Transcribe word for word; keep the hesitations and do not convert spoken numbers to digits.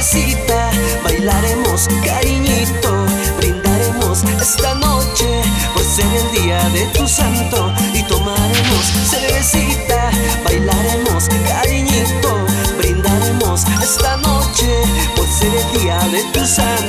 cervecita, bailaremos cariñito, brindaremos esta noche por ser el día de tu santo. Y tomaremos cervecita, bailaremos cariñito, brindaremos esta noche por ser el día de tu santo.